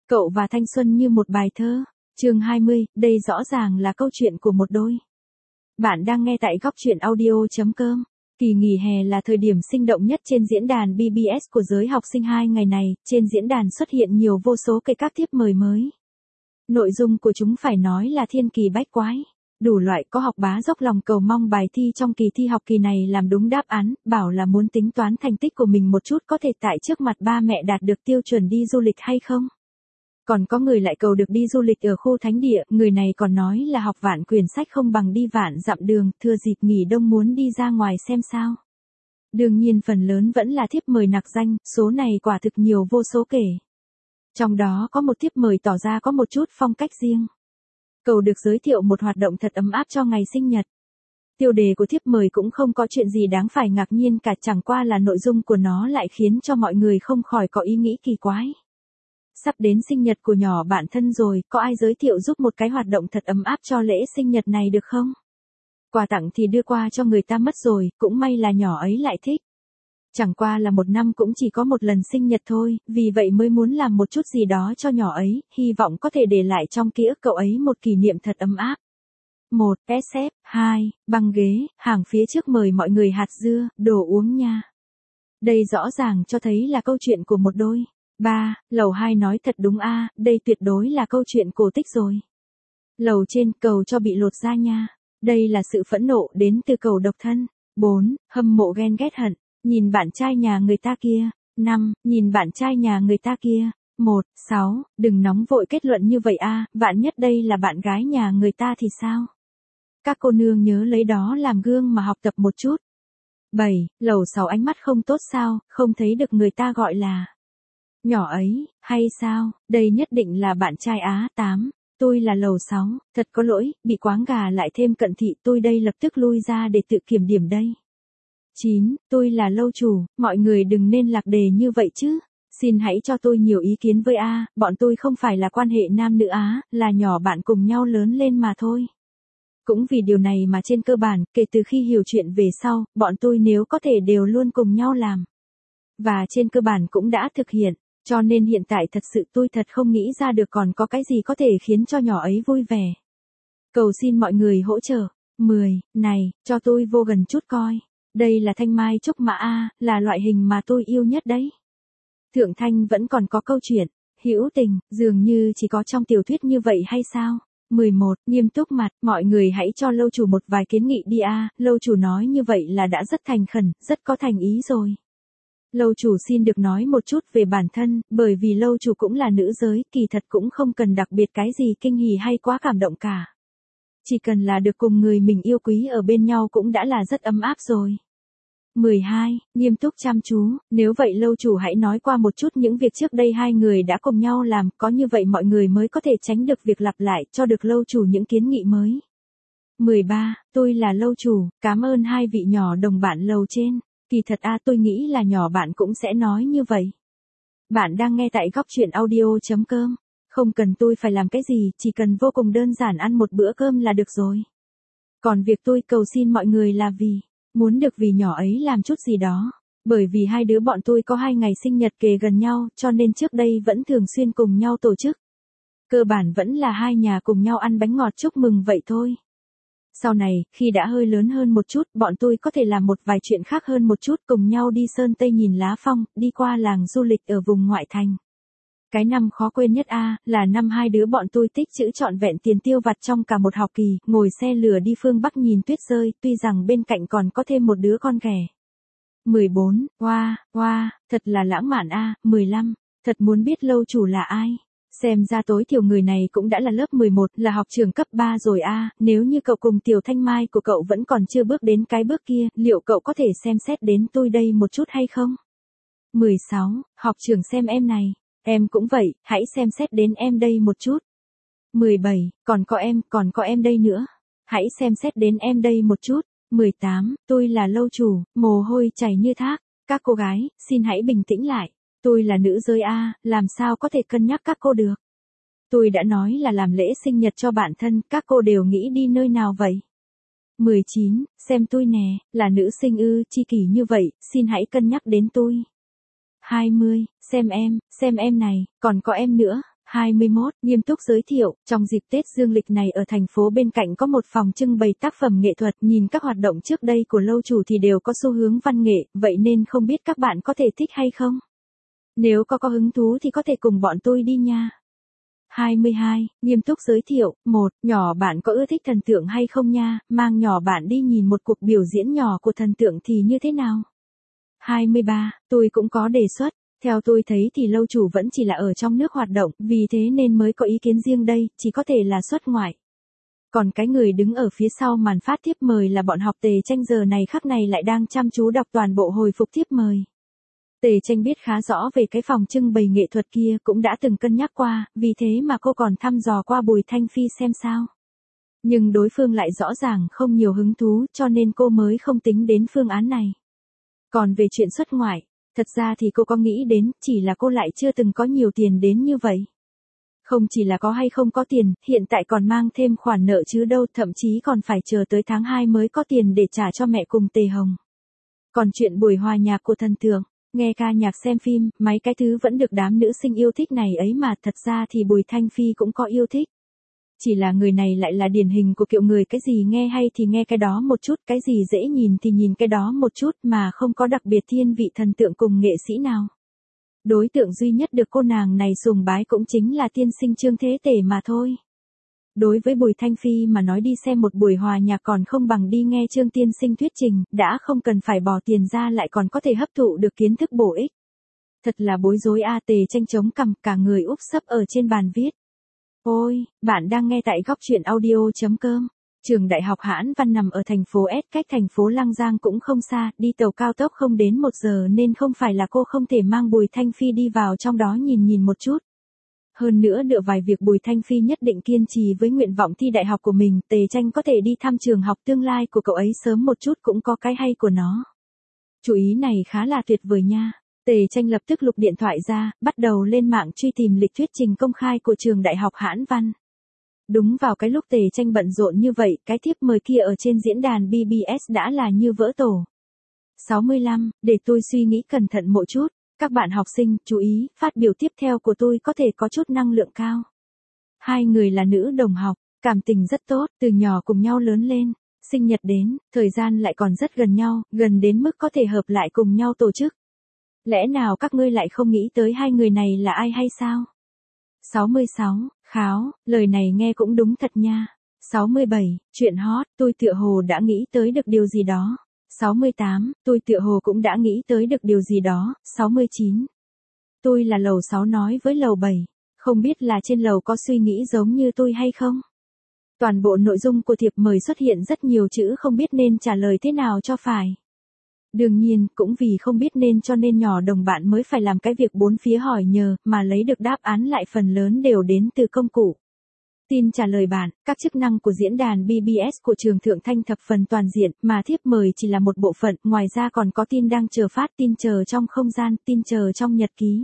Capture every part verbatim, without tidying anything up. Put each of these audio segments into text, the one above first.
Cậu và thanh xuân như một bài thơ. Chương hai mươi, đây rõ ràng là câu chuyện của một đôi. Bạn đang nghe tại góc truyện audio chấm com. Kỳ nghỉ hè là thời điểm sinh động nhất trên diễn đàn bê bê ét của giới học sinh hai ngày này, trên diễn đàn xuất hiện nhiều vô số cây các thiếp mời mới. Nội dung của chúng phải nói là thiên kỳ bách quái. Đủ loại có học bá dốc lòng cầu mong bài thi trong kỳ thi học kỳ này làm đúng đáp án, bảo là muốn tính toán thành tích của mình một chút có thể tại trước mặt ba mẹ đạt được tiêu chuẩn đi du lịch hay không. Còn có người lại cầu được đi du lịch ở khu thánh địa, người này còn nói là học vạn quyển sách không bằng đi vạn dặm đường, thừa dịp nghỉ đông muốn đi ra ngoài xem sao. Đương nhiên phần lớn vẫn là thiếp mời nặc danh, số này quả thực nhiều vô số kể. Trong đó có một thiếp mời tỏ ra có một chút phong cách riêng. Cầu được giới thiệu một hoạt động thật ấm áp cho ngày sinh nhật. Tiêu đề của thiếp mời cũng không có chuyện gì đáng phải ngạc nhiên cả, chẳng qua là nội dung của nó lại khiến cho mọi người không khỏi có ý nghĩ kỳ quái. Sắp đến sinh nhật của nhỏ bạn thân rồi, có ai giới thiệu giúp một cái hoạt động thật ấm áp cho lễ sinh nhật này được không? Quà tặng thì đưa qua cho người ta mất rồi, cũng may là nhỏ ấy lại thích. Chẳng qua là một năm cũng chỉ có một lần sinh nhật thôi, vì vậy mới muốn làm một chút gì đó cho nhỏ ấy, hy vọng có thể để lại trong ký ức cậu ấy một kỷ niệm thật ấm áp. một. ét ép, hai. Băng ghế, hàng phía trước mời mọi người hạt dưa, đồ uống nha. Đây rõ ràng cho thấy là câu chuyện của một đôi. ba. Lầu hai nói thật đúng a, đây tuyệt đối là câu chuyện cổ tích rồi. Lầu trên cầu cho bị lột da nha. Đây là sự phẫn nộ đến từ cầu độc thân. bốn. Hâm mộ ghen ghét hận. Nhìn bạn trai nhà người ta kia. năm. Nhìn bạn trai nhà người ta kia. một. sáu. Đừng nóng vội kết luận như vậy a, vạn nhất đây là bạn gái nhà người ta thì sao? Các cô nương nhớ lấy đó làm gương mà học tập một chút. bảy. Lầu sáu ánh mắt không tốt sao, không thấy được người ta gọi là nhỏ ấy, hay sao, đây nhất định là bạn trai á. tám. Tôi là lầu sáu, thật có lỗi, bị quáng gà lại thêm cận thị, tôi đây lập tức lui ra để tự kiểm điểm đây. chín. Tôi là lâu chủ, mọi người đừng nên lạc đề như vậy chứ. Xin hãy cho tôi nhiều ý kiến với A, bọn tôi không phải là quan hệ nam nữ á, là nhỏ bạn cùng nhau lớn lên mà thôi. Cũng vì điều này mà trên cơ bản, kể từ khi hiểu chuyện về sau, bọn tôi nếu có thể đều luôn cùng nhau làm. Và trên cơ bản cũng đã thực hiện. Cho nên hiện tại thật sự tôi thật không nghĩ ra được còn có cái gì có thể khiến cho nhỏ ấy vui vẻ. Cầu xin mọi người hỗ trợ. mười. Này, cho tôi vô gần chút coi. Đây là thanh mai trúc mã A, là loại hình mà tôi yêu nhất đấy. Thượng Thanh vẫn còn có câu chuyện, hữu tình, dường như chỉ có trong tiểu thuyết như vậy hay sao? mười một. Nghiêm túc mặt, mọi người hãy cho lâu chủ một vài kiến nghị đi A, lâu chủ nói như vậy là đã rất thành khẩn, rất có thành ý rồi. Lâu chủ xin được nói một chút về bản thân, bởi vì lâu chủ cũng là nữ giới, kỳ thật cũng không cần đặc biệt cái gì kinh hỉ hay quá cảm động cả. Chỉ cần là được cùng người mình yêu quý ở bên nhau cũng đã là rất ấm áp rồi. mười hai. Nghiêm túc chăm chú, nếu vậy lâu chủ hãy nói qua một chút những việc trước đây hai người đã cùng nhau làm, có như vậy mọi người mới có thể tránh được việc lặp lại, cho được lâu chủ những kiến nghị mới. mười ba. Tôi là lâu chủ, cảm ơn hai vị nhỏ đồng bạn lầu trên. Kỳ thật a, tôi nghĩ là nhỏ bạn cũng sẽ nói như vậy. Bạn đang nghe tại góc truyện audio chấm com. Không cần tôi phải làm cái gì, chỉ cần vô cùng đơn giản ăn một bữa cơm là được rồi. Còn việc tôi cầu xin mọi người là vì muốn được vì nhỏ ấy làm chút gì đó. Bởi vì hai đứa bọn tôi có hai ngày sinh nhật kề gần nhau, cho nên trước đây vẫn thường xuyên cùng nhau tổ chức. Cơ bản vẫn là hai nhà cùng nhau ăn bánh ngọt chúc mừng vậy thôi. Sau này, khi đã hơi lớn hơn một chút, bọn tôi có thể làm một vài chuyện khác hơn một chút, cùng nhau đi Sơn Tây nhìn lá phong, đi qua làng du lịch ở vùng ngoại thành. Cái năm khó quên nhất a, là năm hai đứa bọn tôi tích trữ trọn vẹn tiền tiêu vặt trong cả một học kỳ, ngồi xe lửa đi phương Bắc nhìn tuyết rơi, tuy rằng bên cạnh còn có thêm một đứa con ghẻ. mười bốn. Wow, wow, thật là lãng mạn a. mười lăm. Thật muốn biết lâu chủ là ai. Xem ra tối thiểu người này cũng đã là lớp mười một, là học trường cấp ba rồi a, nếu như cậu cùng tiểu thanh mai của cậu vẫn còn chưa bước đến cái bước kia, liệu cậu có thể xem xét đến tôi đây một chút hay không? mười sáu. Học trường xem em này, em cũng vậy, hãy xem xét đến em đây một chút. mười bảy. Còn có em, còn có em đây nữa, hãy xem xét đến em đây một chút. mười tám. Tôi là lâu chủ, mồ hôi chảy như thác, các cô gái, xin hãy bình tĩnh lại. Tôi là nữ giới A, làm sao có thể cân nhắc các cô được. Tôi đã nói là làm lễ sinh nhật cho bản thân, các cô đều nghĩ đi nơi nào vậy? mười chín. Xem tôi nè, là nữ sinh ư, chi kỷ như vậy, xin hãy cân nhắc đến tôi. hai mươi. Xem em, xem em này, còn có em nữa, hai mươi mốt, nghiêm túc giới thiệu, trong dịp Tết dương lịch này ở thành phố bên cạnh có một phòng trưng bày tác phẩm nghệ thuật, nhìn các hoạt động trước đây của lâu chủ thì đều có xu hướng văn nghệ, vậy nên không biết các bạn có thể thích hay không? Nếu có có hứng thú thì có thể cùng bọn tôi đi nha. hai mươi hai, nghiêm túc giới thiệu, một, nhỏ bạn có ưa thích thần tượng hay không nha, mang nhỏ bạn đi nhìn một cuộc biểu diễn nhỏ của thần tượng thì như thế nào? hai mươi ba, tôi cũng có đề xuất. Theo tôi thấy thì lâu chủ vẫn chỉ là ở trong nước hoạt động, vì thế nên mới có ý kiến riêng đây, chỉ có thể là xuất ngoại. Còn cái người đứng ở phía sau màn phát thiếp mời là bọn học Tề Tranh giờ này khắc này lại đang chăm chú đọc toàn bộ hồi phục thiếp mời. Tề Tranh biết khá rõ về cái phòng trưng bày nghệ thuật kia, cũng đã từng cân nhắc qua, vì thế mà cô còn thăm dò qua Bùi Thanh Phi xem sao. Nhưng đối phương lại rõ ràng không nhiều hứng thú, cho nên cô mới không tính đến phương án này. Còn về chuyện xuất ngoại, thật ra thì cô có nghĩ đến, chỉ là cô lại chưa từng có nhiều tiền đến như vậy. Không chỉ là có hay không có tiền, hiện tại còn mang thêm khoản nợ chứ đâu, thậm chí còn phải chờ tới tháng hai mới có tiền để trả cho mẹ cùng Tề Hồng. Còn chuyện buổi hòa nhạc của thần tượng, nghe ca nhạc xem phim, mấy cái thứ vẫn được đám nữ sinh yêu thích này ấy mà, thật ra thì Bùi Thanh Phi cũng có yêu thích. Chỉ là người này lại là điển hình của kiểu người cái gì nghe hay thì nghe cái đó một chút, cái gì dễ nhìn thì nhìn cái đó một chút mà không có đặc biệt thiên vị thần tượng cùng nghệ sĩ nào. Đối tượng duy nhất được cô nàng này sùng bái cũng chính là tiên sinh Trương Thế Tể mà thôi. Đối với Bùi Thanh Phi mà nói đi xem một buổi hòa nhạc còn không bằng đi nghe Trương tiên sinh thuyết trình, đã không cần phải bỏ tiền ra lại còn có thể hấp thụ được kiến thức bổ ích. Thật là bối rối a. Tề Tranh chống cằm, cả người úp sấp ở trên bàn viết. Ôi, bạn đang nghe tại góc truyện audio.com. Trường Đại học Hãn Văn nằm ở thành phố S, cách thành phố Lăng Giang cũng không xa, đi tàu cao tốc không đến một giờ nên không phải là cô không thể mang Bùi Thanh Phi đi vào trong đó nhìn nhìn một chút. Hơn nữa dựa vào việc Bùi Thanh Phi nhất định kiên trì với nguyện vọng thi đại học của mình, Tề Tranh có thể đi thăm trường học tương lai của cậu ấy sớm một chút cũng có cái hay của nó. Chủ ý này khá là tuyệt vời nha. Tề Tranh lập tức lục điện thoại ra, bắt đầu lên mạng truy tìm lịch thuyết trình công khai của trường Đại học Hãn Văn. Đúng vào cái lúc Tề Tranh bận rộn như vậy, cái thiếp mời kia ở trên diễn đàn bê bê ét đã là như vỡ tổ. sáu mươi lăm, để tôi suy nghĩ cẩn thận một chút. Các bạn học sinh, chú ý, phát biểu tiếp theo của tôi có thể có chút năng lượng cao. Hai người là nữ đồng học, cảm tình rất tốt, từ nhỏ cùng nhau lớn lên, sinh nhật đến, thời gian lại còn rất gần nhau, gần đến mức có thể hợp lại cùng nhau tổ chức. Lẽ nào các ngươi lại không nghĩ tới hai người này là ai hay sao? sáu mươi sáu, kháo, lời này nghe cũng đúng thật nha. sáu mươi bảy, chuyện hot, tôi tựa hồ đã nghĩ tới được điều gì đó. sáu mươi tám, tôi tựa hồ cũng đã nghĩ tới được điều gì đó. sáu mươi chín, tôi là lầu sáu nói với lầu bảy, không biết là trên lầu có suy nghĩ giống như tôi hay không? Toàn bộ nội dung của thiệp mời xuất hiện rất nhiều chữ không biết nên trả lời thế nào cho phải. Đương nhiên, cũng vì không biết nên cho nên nhỏ đồng bạn mới phải làm cái việc bốn phía hỏi nhờ, mà lấy được đáp án lại phần lớn đều đến từ công cụ. Tin trả lời bạn, các chức năng của diễn đàn bê bê ét của trường Thượng Thanh thập phần toàn diện, mà thiếp mời chỉ là một bộ phận, ngoài ra còn có tin đang chờ phát, tin chờ trong không gian, tin chờ trong nhật ký.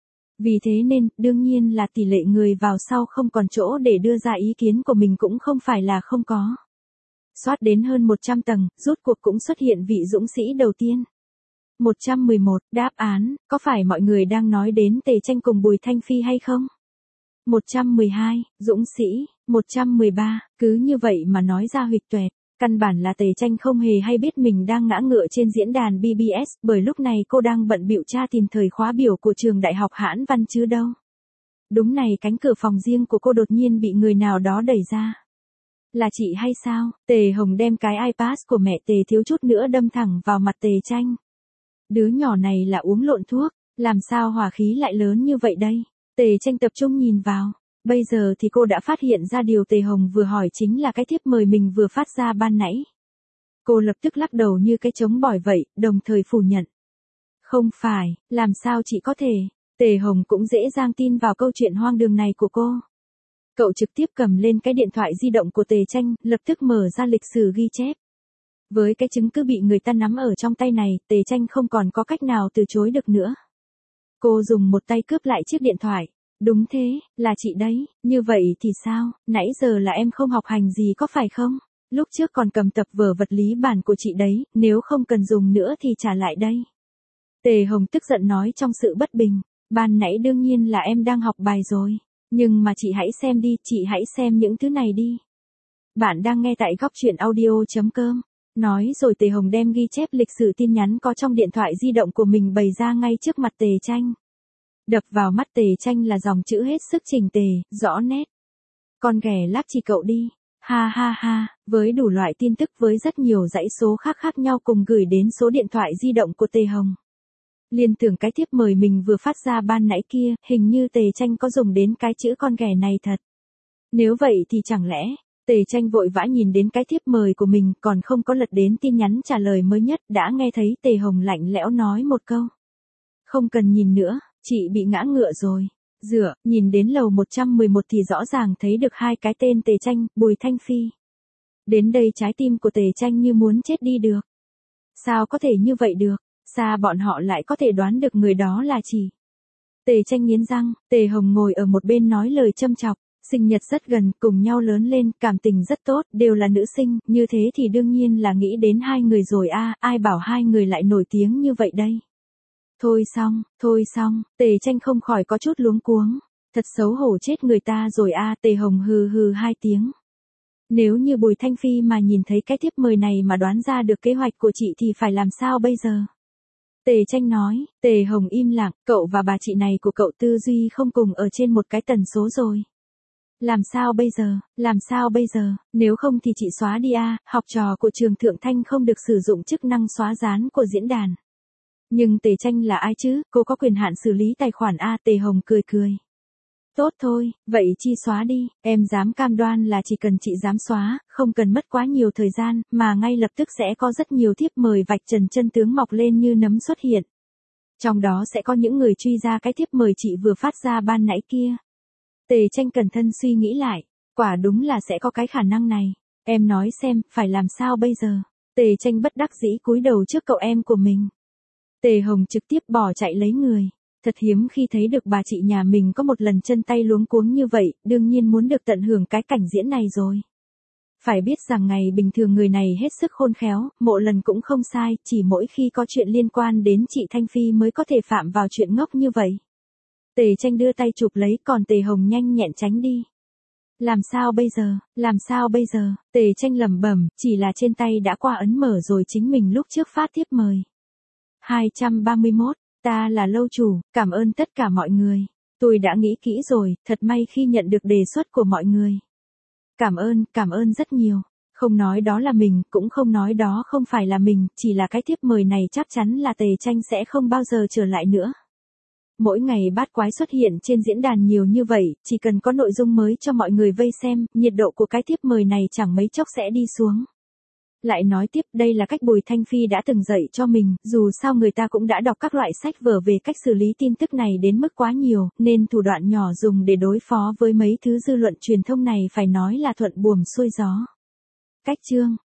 Vì thế nên, đương nhiên là tỷ lệ người vào sau không còn chỗ để đưa ra ý kiến của mình cũng không phải là không có. Soát đến hơn một trăm tầng, rốt cuộc cũng xuất hiện vị dũng sĩ đầu tiên. một trăm mười một, đáp án, có phải mọi người đang nói đến Tề Tranh cùng Bùi Thanh Phi hay không? một trăm mười hai, dũng sĩ, một trăm mười ba, cứ như vậy mà nói ra huỵch toẹt, căn bản là Tề Tranh không hề hay biết mình đang ngã ngựa trên diễn đàn bê bê ét, bởi lúc này cô đang bận bịu tra tìm thời khóa biểu của trường Đại học Hãn Văn chứ đâu. Đúng này, cánh cửa phòng riêng của cô đột nhiên bị người nào đó đẩy ra. Là chị hay sao? Tề Hồng đem cái iPad của mẹ Tề thiếu chút nữa đâm thẳng vào mặt Tề Tranh. Đứa nhỏ này là uống lộn thuốc, làm sao hỏa khí lại lớn như vậy đây? Tề Tranh tập trung nhìn vào. Bây giờ thì cô đã phát hiện ra điều Tề Hồng vừa hỏi chính là cái thiếp mời mình vừa phát ra ban nãy. Cô lập tức lắc đầu như cái trống bỏi vậy, đồng thời phủ nhận. Không phải, làm sao chị có thể? Tề Hồng cũng dễ dàng tin vào câu chuyện hoang đường này của cô. Cậu trực tiếp cầm lên cái điện thoại di động của Tề Tranh, lập tức mở ra lịch sử ghi chép. Với cái chứng cứ bị người ta nắm ở trong tay này, Tề Tranh không còn có cách nào từ chối được nữa. Cô dùng một tay cướp lại chiếc điện thoại. Đúng thế, là chị đấy, như vậy thì sao, nãy giờ là em không học hành gì có phải không? Lúc trước còn cầm tập vở vật lý bản của chị đấy, nếu không cần dùng nữa thì trả lại đây. Tề Hồng tức giận nói trong sự bất bình, ban nãy đương nhiên là em đang học bài rồi. Nhưng mà chị hãy xem đi, chị hãy xem những thứ này đi. Bạn đang nghe tại góc chuyện audio.com. Nói rồi Tề Hồng đem ghi chép lịch sử tin nhắn có trong điện thoại di động của mình bày ra ngay trước mặt Tề Tranh. Đập vào mắt Tề Tranh là dòng chữ hết sức chỉnh tề, rõ nét. Con ghẻ lác chỉ cậu đi. Ha ha ha, với đủ loại tin tức với rất nhiều dãy số khác khác nhau cùng gửi đến số điện thoại di động của Tề Hồng. Liên tưởng cái thiếp mời mình vừa phát ra ban nãy kia, hình như Tề Tranh có dùng đến cái chữ con ghẻ này thật. Nếu vậy thì chẳng lẽ, Tề Tranh vội vã nhìn đến cái thiếp mời của mình còn không có lật đến tin nhắn trả lời mới nhất đã nghe thấy Tề Hồng lạnh lẽo nói một câu. Không cần nhìn nữa, chị bị ngã ngựa rồi. Dựa, nhìn đến lầu một trăm mười một thì rõ ràng thấy được hai cái tên Tề Tranh, Bùi Thanh Phi. Đến đây trái tim của Tề Tranh như muốn chết đi được. Sao có thể như vậy được? Sao bọn họ lại có thể đoán được người đó là chị? Tề Tranh nghiến răng, Tề Hồng ngồi ở một bên nói lời châm chọc. Sinh nhật rất gần, cùng nhau lớn lên, cảm tình rất tốt, đều là nữ sinh, như thế thì đương nhiên là nghĩ đến hai người rồi a, à, ai bảo hai người lại nổi tiếng như vậy đây. Thôi xong, thôi xong, Tề Tranh không khỏi có chút luống cuống. Thật xấu hổ chết người ta rồi a, à, Tề Hồng hừ hừ hai tiếng. Nếu như Bùi Thanh Phi mà nhìn thấy cái thiếp mời này mà đoán ra được kế hoạch của chị thì phải làm sao bây giờ? Tề Tranh nói, Tề Hồng im lặng, cậu và bà chị này của cậu tư duy không cùng ở trên một cái tần số rồi. Làm sao bây giờ, làm sao bây giờ, nếu không thì chị xóa đi a, à, học trò của trường Thượng Thanh không được sử dụng chức năng xóa dán của diễn đàn. Nhưng Tề Tranh là ai chứ, cô có quyền hạn xử lý tài khoản a, à, Tề Hồng cười cười. Tốt thôi, vậy chi xóa đi, em dám cam đoan là chỉ cần chị dám xóa, không cần mất quá nhiều thời gian, mà ngay lập tức sẽ có rất nhiều thiếp mời vạch trần chân tướng mọc lên như nấm xuất hiện. Trong đó sẽ có những người truy ra cái thiếp mời chị vừa phát ra ban nãy kia. Tề Tranh cẩn thận suy nghĩ lại, quả đúng là sẽ có cái khả năng này. Em nói xem, phải làm sao bây giờ? Tề Tranh bất đắc dĩ cúi đầu trước cậu em của mình. Tề Hồng trực tiếp bỏ chạy lấy người. Thật hiếm khi thấy được bà chị nhà mình có một lần chân tay luống cuống như vậy, đương nhiên muốn được tận hưởng cái cảnh diễn này rồi. Phải biết rằng ngày bình thường người này hết sức khôn khéo, mộ lần cũng không sai, chỉ mỗi khi có chuyện liên quan đến chị Thanh Phi mới có thể phạm vào chuyện ngốc như vậy. Tề Tranh đưa tay chụp lấy còn Tề Hồng nhanh nhẹn tránh đi. Làm sao bây giờ, làm sao bây giờ, Tề Tranh lẩm bẩm, chỉ là trên tay đã qua ấn mở rồi chính mình lúc trước phát tiếp mời. hai trăm ba mươi mốt, ta là lâu chủ, cảm ơn tất cả mọi người. Tôi đã nghĩ kỹ rồi, thật may khi nhận được đề xuất của mọi người. Cảm ơn, cảm ơn rất nhiều. Không nói đó là mình, cũng không nói đó không phải là mình, chỉ là cái tiếp mời này chắc chắn là Tề Tranh sẽ không bao giờ trở lại nữa. Mỗi ngày bát quái xuất hiện trên diễn đàn nhiều như vậy, chỉ cần có nội dung mới cho mọi người vây xem, nhiệt độ của cái tiếp mời này chẳng mấy chốc sẽ đi xuống. Lại nói tiếp, đây là cách Bùi Thanh Phi đã từng dạy cho mình, dù sao người ta cũng đã đọc các loại sách vở về cách xử lý tin tức này đến mức quá nhiều, nên thủ đoạn nhỏ dùng để đối phó với mấy thứ dư luận truyền thông này phải nói là thuận buồm xuôi gió. Cách chương